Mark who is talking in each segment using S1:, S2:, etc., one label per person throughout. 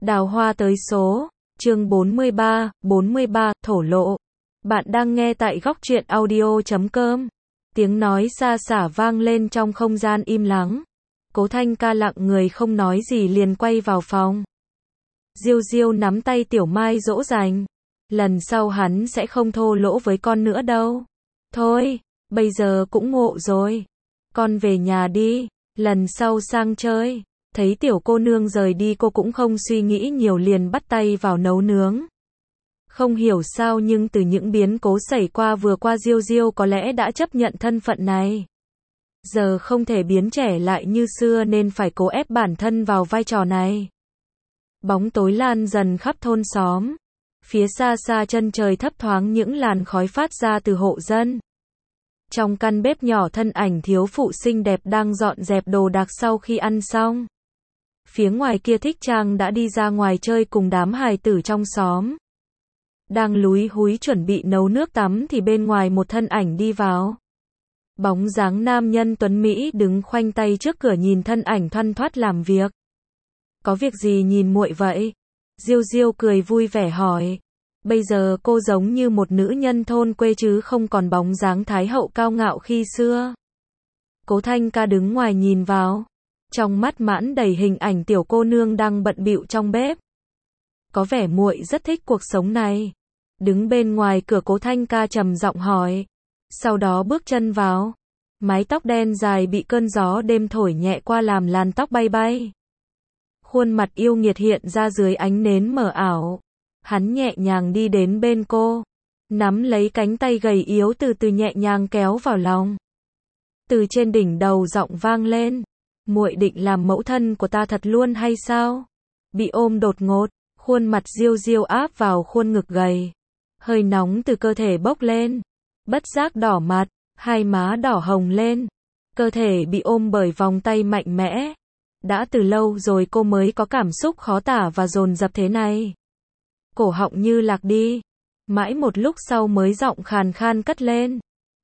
S1: Đào hoa tới số, chương 43, thổ lộ. Bạn đang nghe tại góc truyện audio.com. Tiếng nói xa xả vang lên trong không gian im lắng. Cố Thanh Ca lặng người không nói gì liền quay vào phòng. Diêu Diêu nắm tay Tiểu Mai dỗ dành. Lần sau hắn sẽ không thô lỗ với con nữa đâu. Thôi, bây giờ cũng ngộ rồi. Con về nhà đi, lần sau sang chơi. Thấy tiểu cô nương rời đi cô cũng không suy nghĩ nhiều liền bắt tay vào nấu nướng. Không hiểu sao nhưng từ những biến cố xảy qua vừa qua Diêu Diêu có lẽ đã chấp nhận thân phận này. Giờ không thể biến trẻ lại như xưa nên phải cố ép bản thân vào vai trò này. Bóng tối lan dần khắp thôn xóm. Phía xa xa chân trời thấp thoáng những làn khói phát ra từ hộ dân. Trong căn bếp nhỏ thân ảnh thiếu phụ xinh đẹp đang dọn dẹp đồ đạc sau khi ăn xong. Phía ngoài kia Thích Trang đã đi ra ngoài chơi cùng đám hài tử trong xóm. Đang lúi húi chuẩn bị nấu nước tắm thì bên ngoài một thân ảnh đi vào. Bóng dáng nam nhân tuấn Mỹ đứng khoanh tay trước cửa nhìn thân ảnh thoăn thoắt làm việc. Có việc gì nhìn muội vậy? Diêu Diêu cười vui vẻ hỏi. Bây giờ cô giống như một nữ nhân thôn quê chứ không còn bóng dáng thái hậu cao ngạo khi xưa. Cố Thanh Ca đứng ngoài nhìn vào. Trong mắt mãn đầy hình ảnh tiểu cô nương đang bận bịu trong bếp. Có vẻ muội rất thích cuộc sống này. Đứng bên ngoài cửa Cố Thanh Ca trầm giọng hỏi. Sau đó bước chân vào. Mái tóc đen dài bị cơn gió đêm thổi nhẹ qua làm làn tóc bay bay. Khuôn mặt yêu nghiệt hiện ra dưới ánh nến mờ ảo. Hắn nhẹ nhàng đi đến bên cô. Nắm lấy cánh tay gầy yếu từ từ nhẹ nhàng kéo vào lòng. Từ trên đỉnh đầu giọng vang lên. Muội định làm mẫu thân của ta thật luôn hay sao? Bị ôm đột ngột, khuôn mặt Diêu Diêu áp vào khuôn ngực gầy. Hơi nóng từ cơ thể bốc lên. Bất giác đỏ mặt, hai má đỏ hồng lên. Cơ thể bị ôm bởi vòng tay mạnh mẽ. Đã từ lâu rồi cô mới có cảm xúc khó tả và dồn dập thế này. Cổ họng như lạc đi. Mãi một lúc sau mới giọng khàn khan cất lên.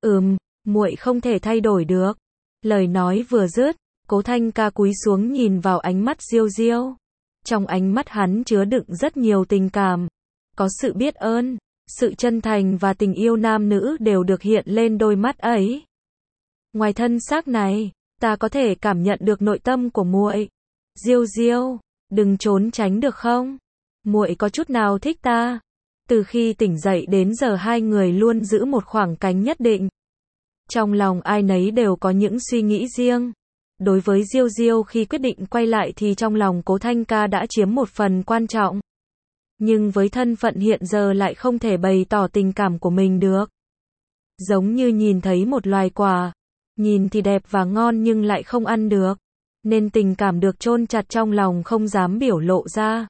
S1: Muội không thể thay đổi được. Lời nói vừa dứt. Cố Thanh Ca cúi xuống nhìn vào ánh mắt Diêu Diêu. Trong ánh mắt hắn chứa đựng rất nhiều tình cảm. Có sự biết ơn, sự chân thành và tình yêu nam nữ đều được hiện lên đôi mắt ấy. Ngoài thân xác này, ta có thể cảm nhận được nội tâm của muội. Diêu Diêu, đừng trốn tránh được không? Muội có chút nào thích ta? Từ khi tỉnh dậy đến giờ hai người luôn giữ một khoảng cách nhất định. Trong lòng ai nấy đều có những suy nghĩ riêng. Đối với Diêu Diêu khi quyết định quay lại thì trong lòng Cố Thanh Ca đã chiếm một phần quan trọng. Nhưng với thân phận hiện giờ lại không thể bày tỏ tình cảm của mình được. Giống như nhìn thấy một loài quả. Nhìn thì đẹp và ngon nhưng lại không ăn được. Nên tình cảm được chôn chặt trong lòng không dám biểu lộ ra.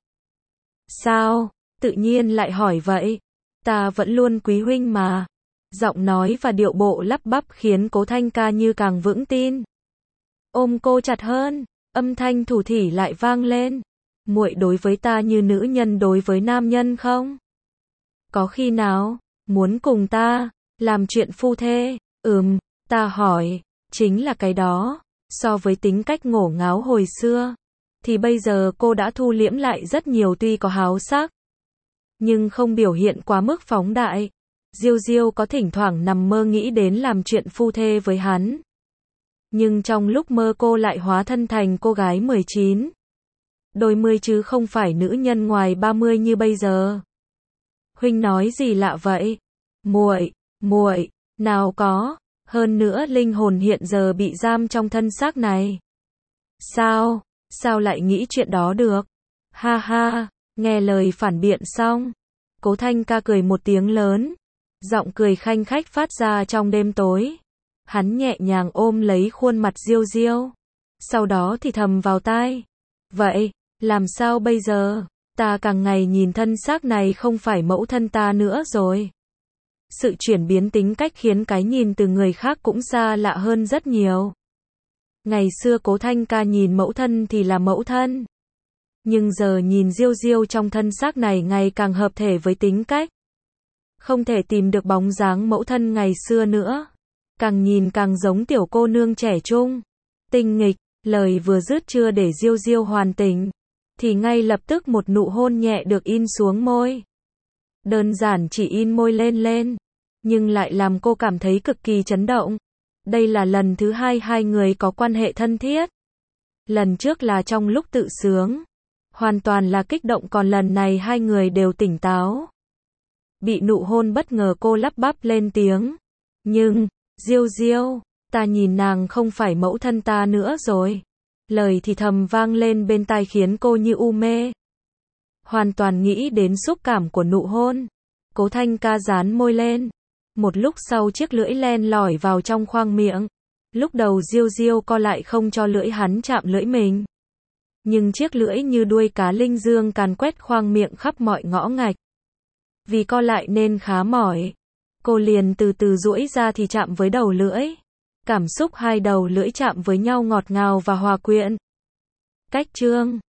S1: Sao? Tự nhiên lại hỏi vậy. Ta vẫn luôn quý huynh mà. Giọng nói và điệu bộ lắp bắp khiến Cố Thanh Ca như càng vững tin. Ôm cô chặt hơn, âm thanh thủ thỉ lại vang lên. Muội đối với ta như nữ nhân đối với nam nhân không? Có khi nào, muốn cùng ta, làm chuyện phu thê? Ta hỏi, chính là cái đó. So với tính cách ngổ ngáo hồi xưa, thì bây giờ cô đã thu liễm lại rất nhiều tuy có háo sắc. Nhưng không biểu hiện quá mức phóng đại. Diêu Diêu có thỉnh thoảng nằm mơ nghĩ đến làm chuyện phu thê với hắn. Nhưng trong lúc mơ cô lại hóa thân thành cô gái 19. Đôi mươi chứ không phải nữ nhân ngoài 30 như bây giờ. Huynh nói gì lạ vậy? Muội, nào có, hơn nữa linh hồn hiện giờ bị giam trong thân xác này. Sao lại nghĩ chuyện đó được? Ha ha, nghe lời phản biện xong. Cố Thanh Ca cười một tiếng lớn. Giọng cười khanh khách phát ra trong đêm tối. Hắn nhẹ nhàng ôm lấy khuôn mặt Diêu Diêu. Sau đó thì thầm vào tai. Vậy, làm sao bây giờ? Ta càng ngày nhìn thân xác này không phải mẫu thân ta nữa rồi. Sự chuyển biến tính cách khiến cái nhìn từ người khác cũng xa lạ hơn rất nhiều. Ngày xưa Cố Thanh Ca nhìn mẫu thân thì là mẫu thân. Nhưng giờ nhìn Diêu Diêu trong thân xác này ngày càng hợp thể với tính cách. Không thể tìm được bóng dáng mẫu thân ngày xưa nữa. Càng nhìn càng giống tiểu cô nương trẻ trung, tinh nghịch. Lời vừa dứt chưa để Diêu Diêu hoàn tỉnh thì ngay lập tức một nụ hôn nhẹ được in xuống môi. Đơn giản chỉ in môi lên, nhưng lại làm cô cảm thấy cực kỳ chấn động. Đây là lần thứ hai hai người có quan hệ thân thiết. Lần trước là trong lúc tự sướng, hoàn toàn là kích động, còn lần này hai người đều tỉnh táo. Bị nụ hôn bất ngờ cô lắp bắp lên tiếng. Nhưng, Diêu Diêu, ta nhìn nàng không phải mẫu thân ta nữa rồi. Lời thì thầm vang lên bên tai khiến cô như u mê. Hoàn toàn nghĩ đến xúc cảm của nụ hôn. Cố Thanh Ca dán môi lên. Một lúc sau chiếc lưỡi len lỏi vào trong khoang miệng. Lúc đầu Diêu Diêu co lại không cho lưỡi hắn chạm lưỡi mình. Nhưng chiếc lưỡi như đuôi cá linh dương càn quét khoang miệng khắp mọi ngõ ngạch. Vì co lại nên khá mỏi. Cô liền từ từ duỗi ra thì chạm với đầu lưỡi. Cảm xúc hai đầu lưỡi chạm với nhau ngọt ngào và hòa quyện. Cách chương